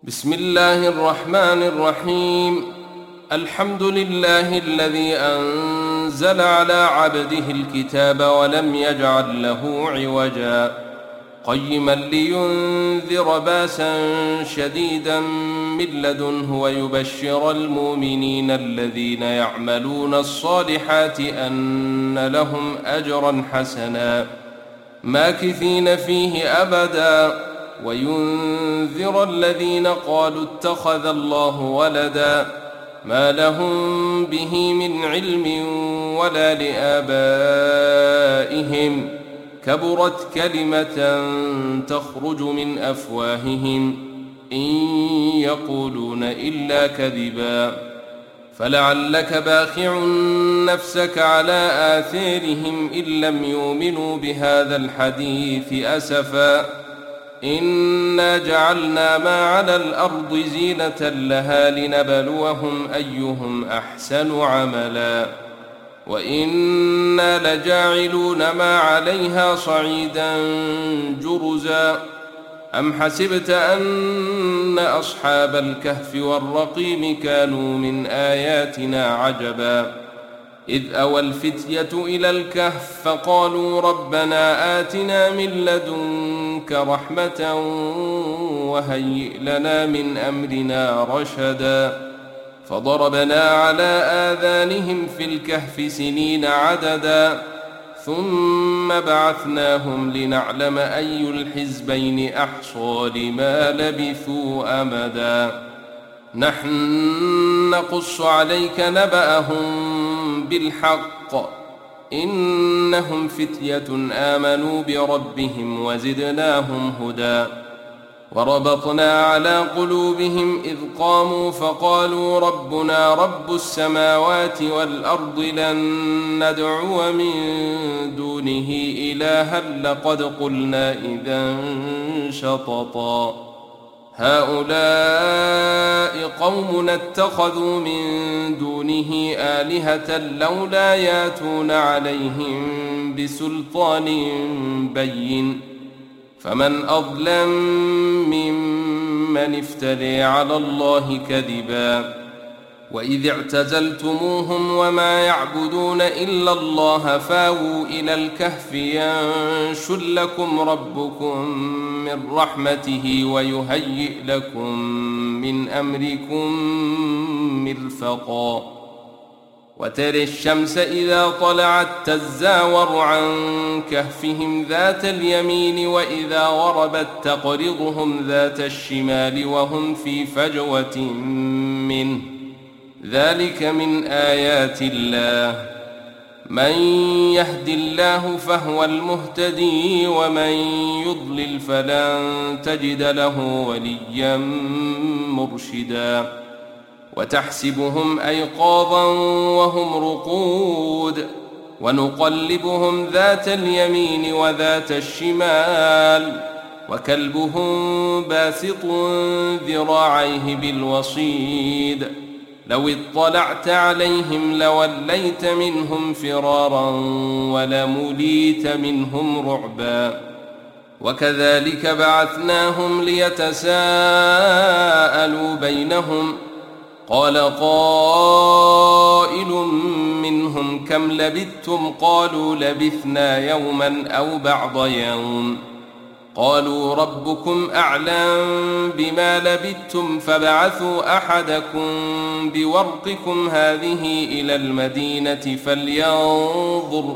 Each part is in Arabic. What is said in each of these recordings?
بسم الله الرحمن الرحيم. الحمد لله الذي أنزل على عبده الكتاب ولم يجعل له عوجا قيما لينذر باسا شديدا من لدنه ويبشر المؤمنين الذين يعملون الصالحات أن لهم أجرا حسنا ماكثين فيه أبدا وينذر الذين قالوا اتخذ الله ولدا ما لهم به من علم ولا لآبائهم كبرت كلمة تخرج من أفواههم إن يقولون إلا كذبا فلعلك باخع نفسك على آثارهم إن لم يؤمنوا بهذا الحديث أسفا إنا جعلنا ما على الأرض زينة لها لنبلوهم أيهم أحسن عملا وإنا لجاعلون ما عليها صعيدا جرزا أم حسبت أن أصحاب الكهف والرقيم كانوا من آياتنا عجبا إذ أوى الفتية إلى الكهف فقالوا ربنا آتنا من لدنك رحمة وهيئ لنا من أمرنا رشدا فضربنا على آذانهم في الكهف سنين عددا ثم بعثناهم لنعلم أي الحزبين أحصى لما لبثوا أمدا نحن نقص عليك نبأهم بالحق إنهم فتية آمنوا بربهم وزدناهم هدى وربطنا على قلوبهم إذ قاموا فقالوا ربنا رب السماوات والأرض لن ندعو من دونه إلها لقد قلنا إذا شططا هؤلاء قومنا اتخذوا من دونه آلهة لولا ياتون عليهم بسلطان بين فمن أظلم ممن افتري على الله كذبا وإذ اعتزلتموهم وما يعبدون إلا الله فاووا إلى الكهف ينشر لكم ربكم من رحمته ويهيئ لكم من أمركم مرفقا وترى الشمس إذا طلعت تزاور عن كهفهم ذات اليمين وإذا غربت تقرضهم ذات الشمال وهم في فجوة منه ذلك من آيات الله من يهد الله فهو المهتدي ومن يضلل فلن تجد له وليا مرشدا وتحسبهم أيقاظا وهم رقود ونقلبهم ذات اليمين وذات الشمال وكلبهم باسط ذراعيه بالوصيد لو اطلعت عليهم لوليت منهم فرارا ولمليت منهم رعبا وكذلك بعثناهم ليتساءلوا بينهم قال قائل منهم كم لبثتم قالوا لبثنا يوما أو بعض يوم قالوا ربكم أعلم بما لبثتم فابعثوا أحدكم بورقكم هذه إلى المدينة فلينظر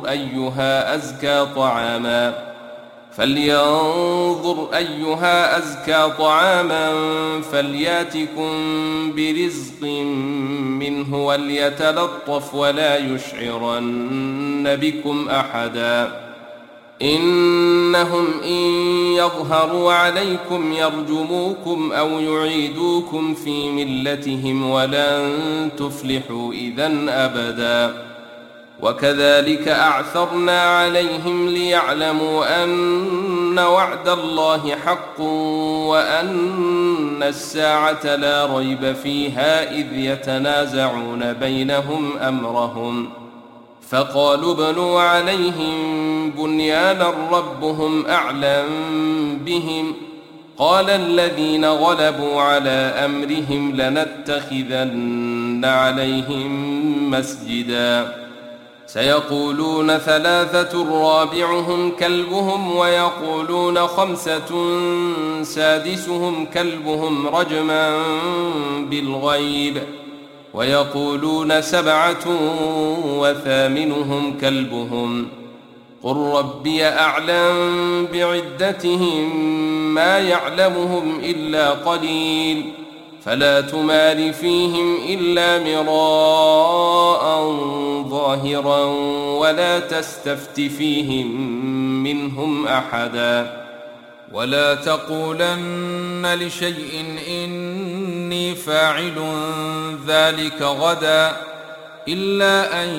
أيها أزكى طعاما فلياتكم برزق منه وليتلطف ولا يشعرن بكم أحدا إنهم إن يظهروا عليكم يرجموكم أو يعيدوكم في ملتهم ولن تفلحوا إذن أبدا وكذلك أعثرنا عليهم ليعلموا أن وعد الله حق وأن الساعة لا ريب فيها إذ يتنازعون بينهم أمرهم فقالوا ابنوا عليهم بنيانا ربهم أعلم بهم قال الذين غلبوا على أمرهم لنتخذن عليهم مسجدا سيقولون 3 رابعهم كلبهم ويقولون 5 سادسهم كلبهم رجما بالغيب ويقولون 7 وثامنهم كلبهم قل ربي أعلم بعدتهم ما يعلمهم إلا قليل فلا تمار فيهم إلا مراء ظاهرا ولا تستفت فيهم منهم أحدا ولا تقولن لشيء إني فاعل ذلك غدا إلا أن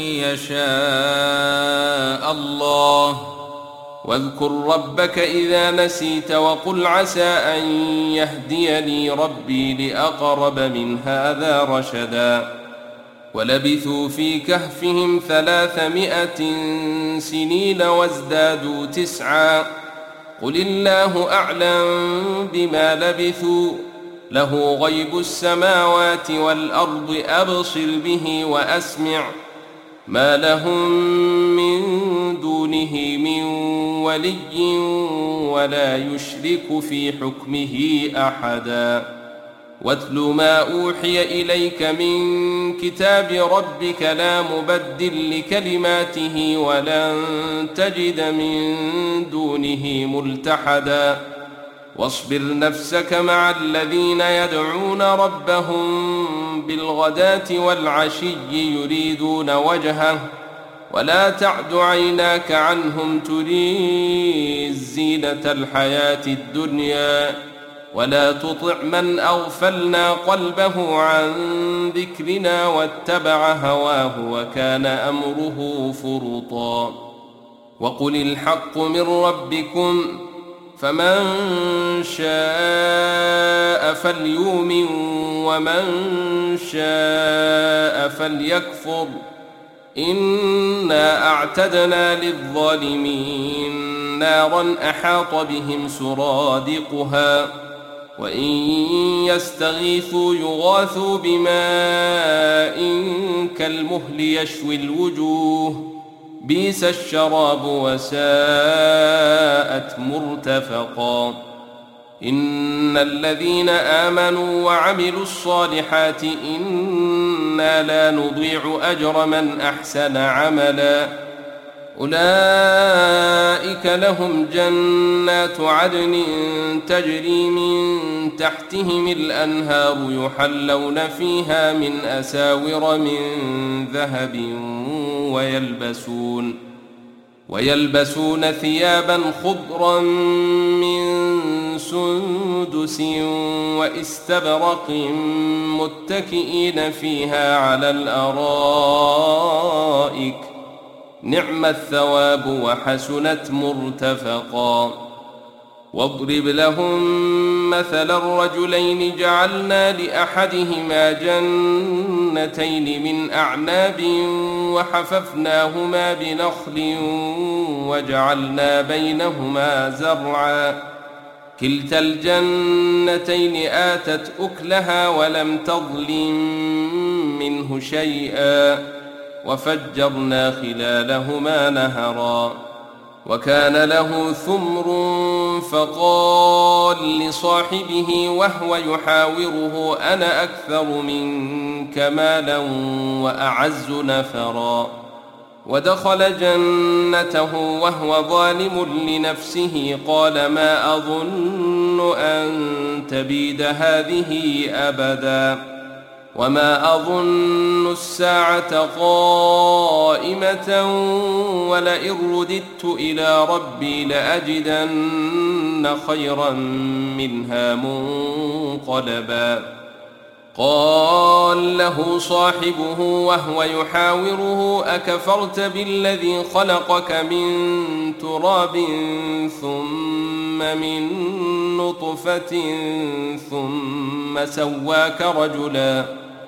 يشاء الله واذكر ربك إذا نسيت وقل عسى أن يهديني ربي لأقرب من هذا رشدا ولبثوا في كهفهم 300 سنين وازدادوا 9 قل الله أعلم بما لبثوا له غيب السماوات والأرض أبصر به وأسمع ما لهم من دونه من ولي ولا يشرك في حكمه أحدا واتل ما أوحي إليك من كتاب ربك لا مبدل لكلماته ولن تجد من دونه ملتحدا واصبر نفسك مع الذين يدعون ربهم بالغداة والعشي يريدون وجهه ولا تعد عيناك عنهم تريد زينة الحياة الدنيا ولا تطع من أغفلنا قلبه عن ذكرنا واتبع هواه وكان أمره فرطا وقل الحق من ربكم فمن شاء فليؤمن ومن شاء فليكفر إنا أعتدنا للظالمين نارا أحاط بهم سرادقها وإن يستغيثوا يغاثوا بماء كالمهل يشوي الوجوه بئس الشراب وساءت مرتفقا إن الذين آمنوا وعملوا الصالحات إنا لا نضيع أجر من أحسن عملا أولئك لهم جنات عدن تجري من تحتهم الأنهار يحلون فيها من أساور من ذهب ويلبسون ثيابا خضرا من سندس واستبرق متكئين فيها على الأرائك نعم الثواب وحسنت مرتفقا واضرب لهم مثل الرجلين جعلنا لأحدهما جنتين من أعناب وحففناهما بنخل وجعلنا بينهما زرعا كلتا الجنتين آتت أكلها ولم تظلم منه شيئا وفجرنا خلالهما نهرا وكان له ثمر فقال لصاحبه وهو يحاوره أنا أكثر منك مالا وأعز نفرا ودخل جنته وهو ظالم لنفسه قال ما أظن أن تبيد هذه أبدا وما أظن الساعة قائمة ولئن رددت إلى ربي لأجدن خيرا منها منقلبا قال له صاحبه وهو يحاوره أكفرت بالذي خلقك من تراب ثم من نطفة ثم سواك رجلا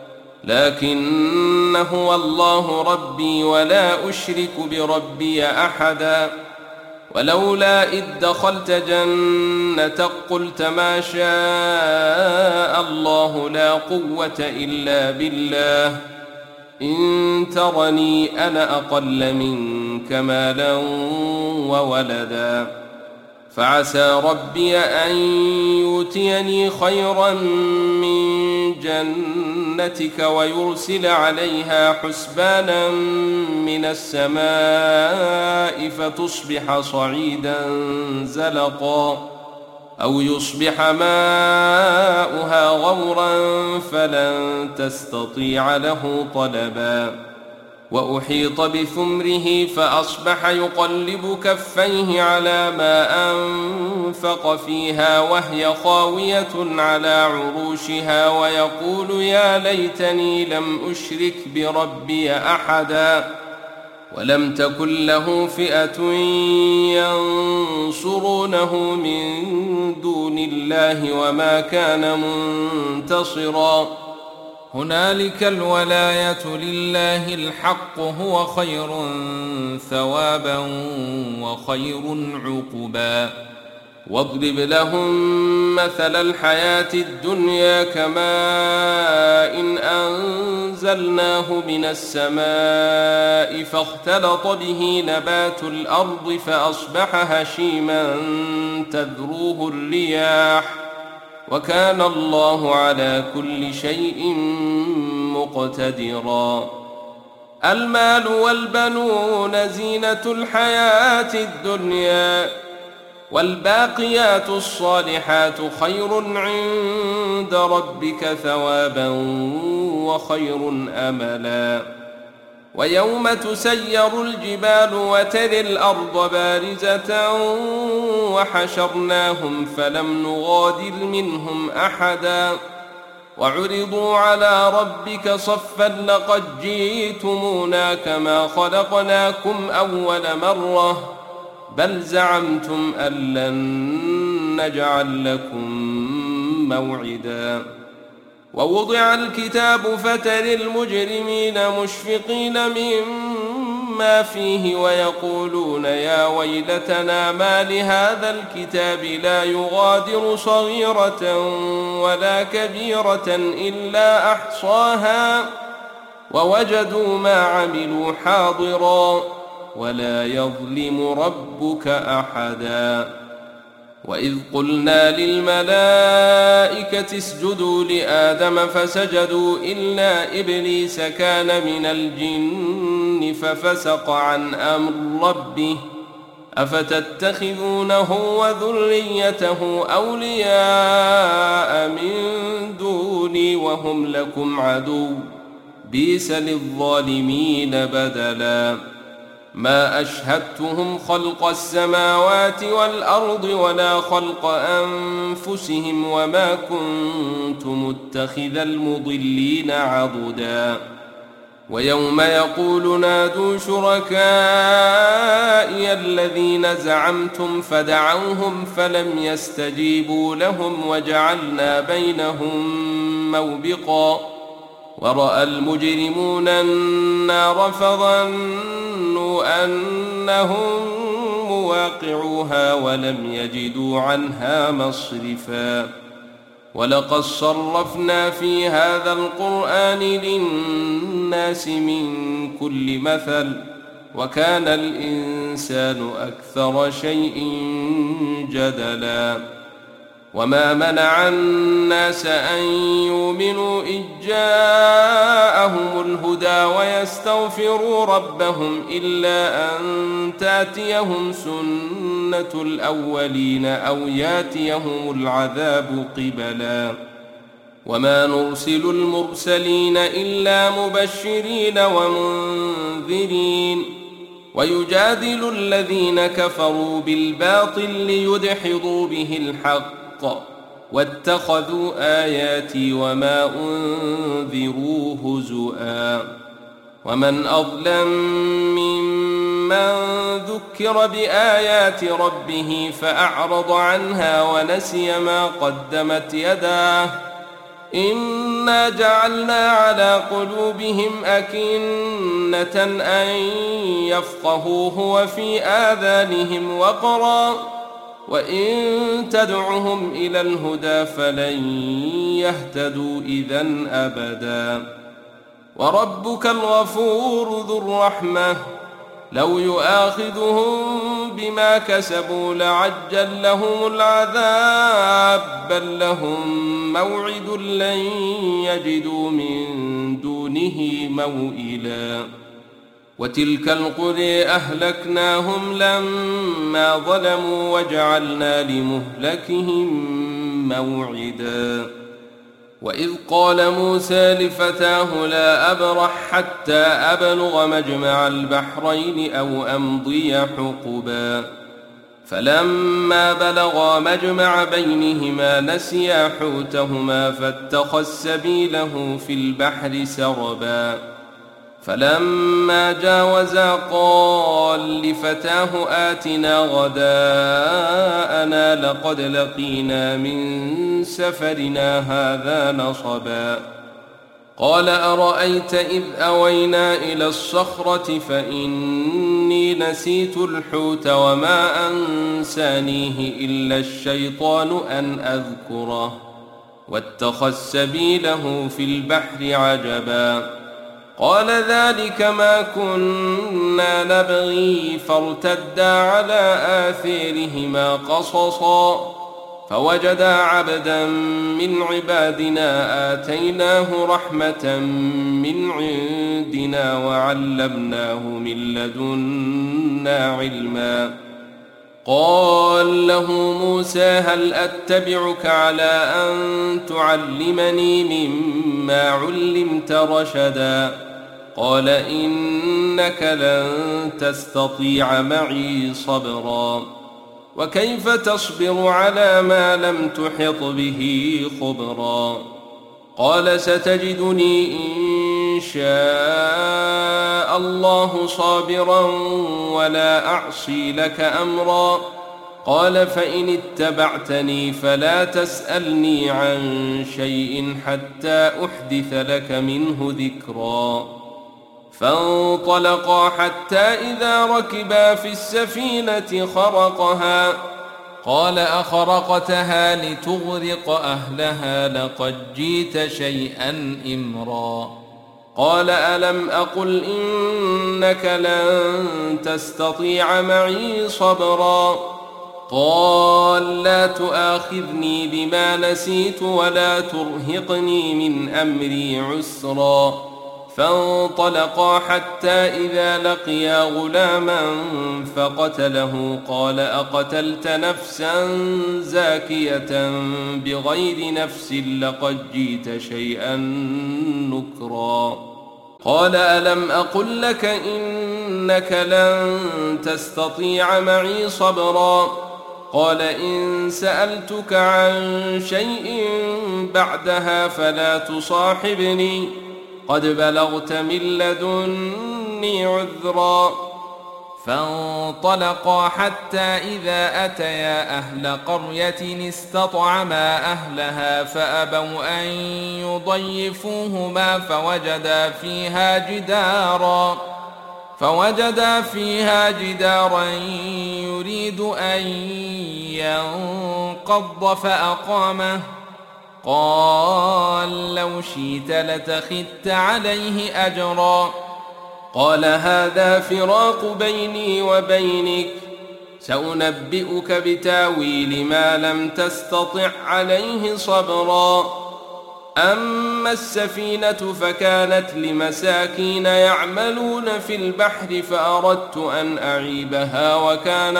لكن هو الله ربي ولا أشرك بربي أحدا ولولا إذ دخلت جنتك قلت ما شاء الله لا قوة إلا بالله إن ترني أنا أقل منك مالا وولدا فعسى ربي أن يؤتيني خيرا من جنتك ويرسل عليها حسبانا من السماء فتصبح صعيدا زلقا أو يصبح ماؤها غورا فلن تستطيع له طلبا وأحيط بثمره فأصبح يقلب كفيه على ما أنفق فيها وهي خاوية على عروشها ويقول يا ليتني لم أشرك بربي أحدا ولم تكن له فئة ينصرونه من دون الله وما كان منتصرا هنالك الولاية لله الحق هو خير ثوابا وخير عقبا واضرب لهم مثل الحياة الدنيا كماء إن أنزلناه من السماء فاختلط به نبات الأرض فأصبح هشيما تذروه الرياح وكان الله على كل شيء مقتدرا المال والبنون زينة الحياة الدنيا والباقيات الصالحات خير عند ربك ثوابا وخير أملا ويوم تسير الجبال وترى الأرض بارزة وحشرناهم فلم نغادر منهم أحدا وعرضوا على ربك صفا لقد جئتمونا كما خلقناكم أول مرة بل زعمتم أن لن نجعل لكم موعدا ووضع الكتاب فترى المجرمين مشفقين مما فيه ويقولون يا ويلتنا ما لهذا الكتاب لا يغادر صغيرة ولا كبيرة إلا أحصاها ووجدوا ما عملوا حاضرا ولا يظلم ربك أحدا وإذ قلنا للملائكة اسجدوا لآدم فسجدوا إلا إبليس كان من الجن ففسق عن أمر ربه أفتتخذونه وذريته أولياء من دوني وهم لكم عدو بئس للظالمين بدلا ما أشهدتهم خلق السماوات والأرض ولا خلق أنفسهم وما كنت متخذ المضلين عضدا ويوم يقول نادوا شركائي الذين زعمتم فدعوهم فلم يستجيبوا لهم وجعلنا بينهم موبقا ورأى المجرمون النار فظنوا أنهم مواقعوها ولم يجدوا عنها مصرفا ولقد صرفنا في هذا القرآن للناس من كل مثل وكان الإنسان أكثر شيء جدلا وما منع الناس أن يؤمنوا إذ جاءهم الهدى ويستغفروا ربهم إلا أن تأتيهم سنة الأولين أو يأتيهم العذاب قبلا وما نرسل المرسلين إلا مبشرين ومنذرين ويجادل الذين كفروا بالباطل ليدحضوا به الحق واتخذوا آياتي وما أنذروا هزؤا ومن أظلم ممن ذكر بآيات ربه فأعرض عنها ونسي ما قدمت يداه إنا جعلنا على قلوبهم أكنة أن يفقهوه وفي آذانهم وقرا وإن تدعهم إلى الهدى فلن يهتدوا إذن أبدا وربك الغفور ذو الرحمة لو يؤاخذهم بما كسبوا لعجل لهم العذاب بل لهم موعد لن يجدوا من دونه موئلا وتلك القرى أهلكناهم لما ظلموا وجعلنا لمهلكهم موعدا وإذ قال موسى لفتاه لا أبرح حتى أبلغ مجمع البحرين أو أمضي حقبا فلما بلغا مجمع بينهما نسيا حوتهما فاتخذ سبيله في البحر سربا فلما جاوزا قال لفتاه آتنا غداءنا لقد لقينا من سفرنا هذا نصبا قال أرأيت إذ أوينا إلى الصخرة فإني نسيت الحوت وما أنسانيه إلا الشيطان أن أذكره واتخذ سبيله في البحر عجبا قال ذلك ما كنا نبغي فارتدا على آثارهما قصصا فوجدا عبدا من عبادنا آتيناه رحمة من عندنا وعلمناه من لدنا علما قال له موسى هل أتبعك على أن تعلمني مما علمت رشدا قال إنك لن تستطيع معي صبرا وكيف تصبر على ما لم تحط به خبرا قال ستجدني إن شاء الله صابرا ولا أعصي لك أمرا قال فإن اتبعتني فلا تسألني عن شيء حتى أحدث لك منه ذكرا فانطلقا حتى إذا ركبا في السفينة خرقها قال أخرقتها لتغرق أهلها لقد جئت شيئا إمرا قال ألم أقل إنك لن تستطيع معي صبرا قال لا تؤاخذني بما نسيت ولا ترهقني من أمري عسرا فانطلقا حتى إذا لقيا غلاما فقتله قال أقتلت نفسا زاكية بغير نفس لقد جئت شيئا نكرا قال ألم أقل لك إنك لن تستطيع معي صبرا قال إن سألتك عن شيء بعدها فلا تصاحبني قد بلغت من لدني عذرا فانطلقا حتى إذا أتيا أهل قرية استطعما أهلها فأبوا أن يضيفوهما فوجدا فيها جدارا يريد أن ينقض فأقامه قال لو شئت لاتخذت عليه أجرا قال هذا فراق بيني وبينك سأنبئك بتاويل ما لم تستطع عليه صبرا أما السفينة فكانت لمساكين يعملون في البحر فأردت أن أعيبها وكان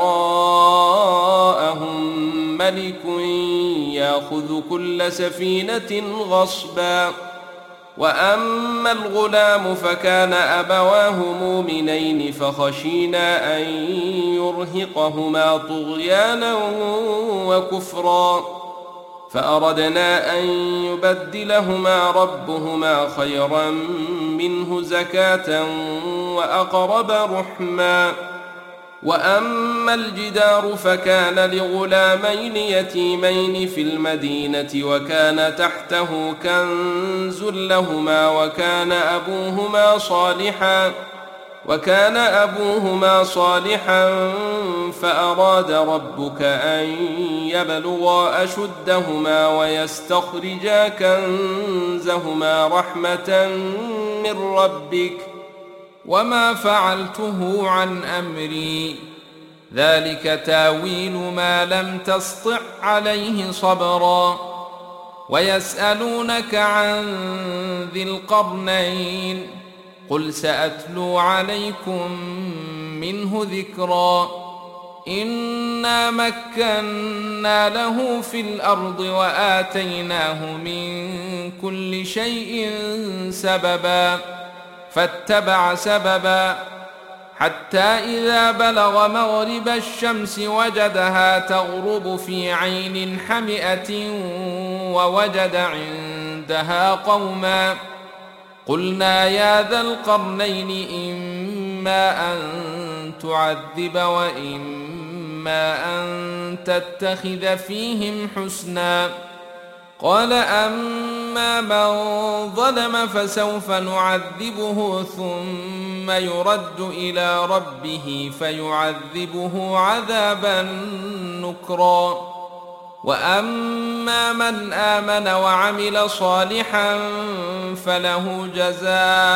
وراءهم ملك يأخذ كل سفينة غصبا وأما الغلام فكان أبواه مؤمنين فخشينا أن يرهقهما طغيانا وكفرا فأردنا أن يبدلهما ربهما خيرا منه زكاة وأقرب رحما وأما الجدار فكان لغلامين يتيمين في المدينة وكان تحته كنز لهما وكان أبوهما صالحا فأراد ربك أن يبلغا أشدهما ويستخرجا كنزهما رحمة من ربك وما فعلته عن أمري ذلك تاويل ما لم تسطع عليه صبرا. ويسألونك عن ذي القرنين قل سأتلو عليكم منه ذكرا. إنا مكنا له في الأرض وآتيناه من كل شيء سببا فاتبع سببا حتى إذا بلغ مغرب الشمس وجدها تغرب في عين حمئة ووجد عندها قوما قلنا يا ذا القرنين إما أن تعذب وإما أن تتخذ فيهم حسنا. قال أما من ظلم فسوف نعذبه ثم يرد إلى ربه فيعذبه عذابا نكرا. وأما من آمن وعمل صالحا فله جزاء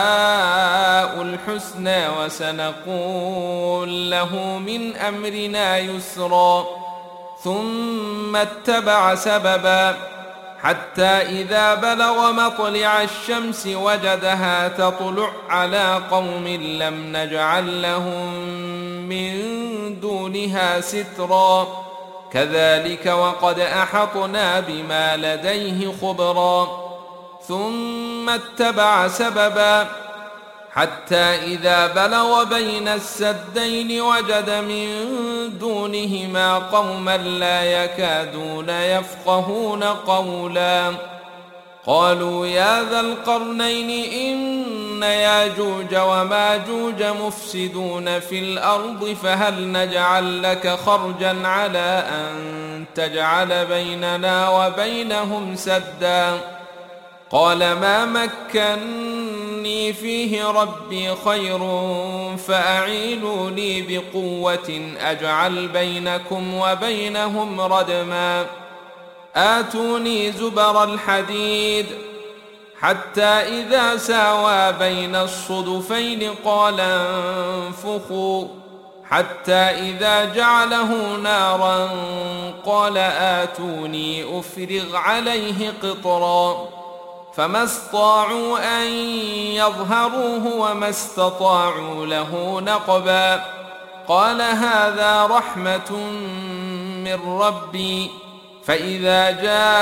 الحسنى وسنقول له من أمرنا يسرا. ثم اتبع سببا حتى إذا بلغ مطلع الشمس وجدها تطلع على قوم لم نجعل لهم من دونها سترا كذلك وقد أحطنا بما لديه خبرا. ثم اتبع سببا حتى إذا بلغ بين السدين وجد من دونهما قوما لا يكادون يفقهون قولا قالوا يا ذا القرنين إن ياجوج وماجوج مفسدون في الأرض فهل نجعل لك خرجا على أن تجعل بيننا وبينهم سدا. قال ما مكني فيه ربي خير فأعينوني بقوة أجعل بينكم وبينهم ردما. آتوني زبر الحديد حتى إذا ساوى بين الصدفين قال انفخوا حتى إذا جعله نارا قال آتوني أفرغ عليه قطرا. فما استطاعوا أن يظهروه وما استطاعوا له نقبا. قال هذا رحمة من ربي فإذا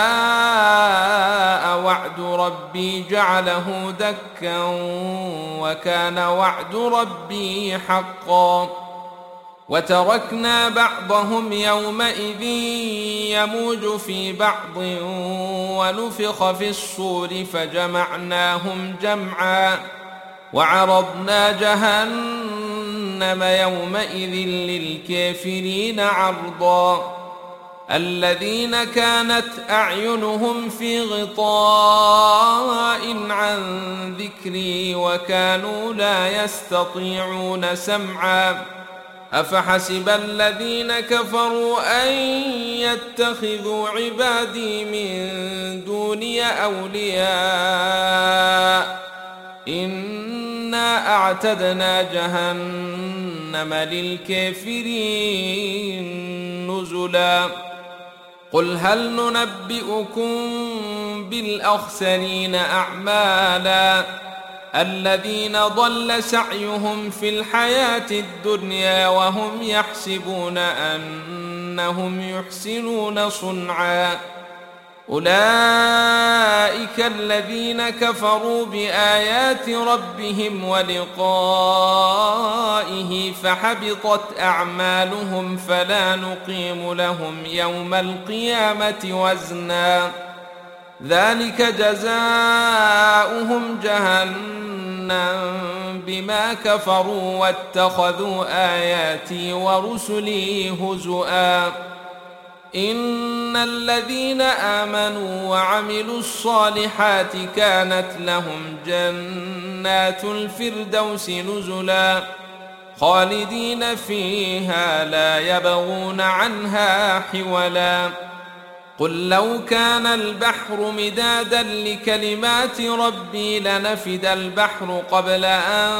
جاء وعد ربي جعله دكا وكان وعد ربي حقا. وتركنا بعضهم يومئذ يموج في بعض ونفخ في الصور فجمعناهم جمعا وعرضنا جهنم يومئذ للكافرين عرضا. الذين كانت أعينهم في غطاء عن ذكري وكانوا لا يستطيعون سمعا أفحسب الذين كفروا أن يتخذوا عبادي من دوني أولياء إنا أعتدنا جهنم للكافرين نزلا. قل هل ننبئكم بالأخسرين أعمالا الذين ضل سعيهم في الحياة الدنيا وهم يحسبون أنهم يحسنون صنعا أولئك الذين كفروا بآيات ربهم ولقائه فحبطت أعمالهم فلا نقيم لهم يوم القيامة وزنا ذلك جزاؤهم جهنم بما كفروا واتخذوا آياتي ورسلي هزؤا إن الذين آمنوا وعملوا الصالحات كانت لهم جنات الفردوس نزلا خالدين فيها لا يبغون عنها حولا قل لو كان البحر مدادا لكلمات ربي لنفد البحر قبل أن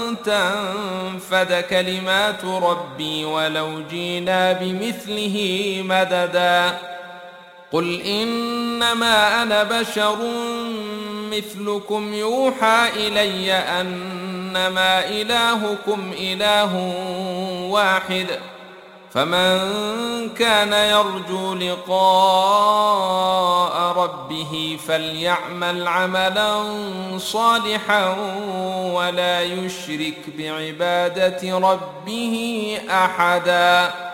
تنفد كلمات ربي ولو جينا بمثله مددا قل إنما أنا بشر مثلكم يوحى إلي أنما إلهكم إله واحد فمن كان يرجو لقاء ربه فليعمل عملا صالحا ولا يشرك بعبادة ربه أحدا.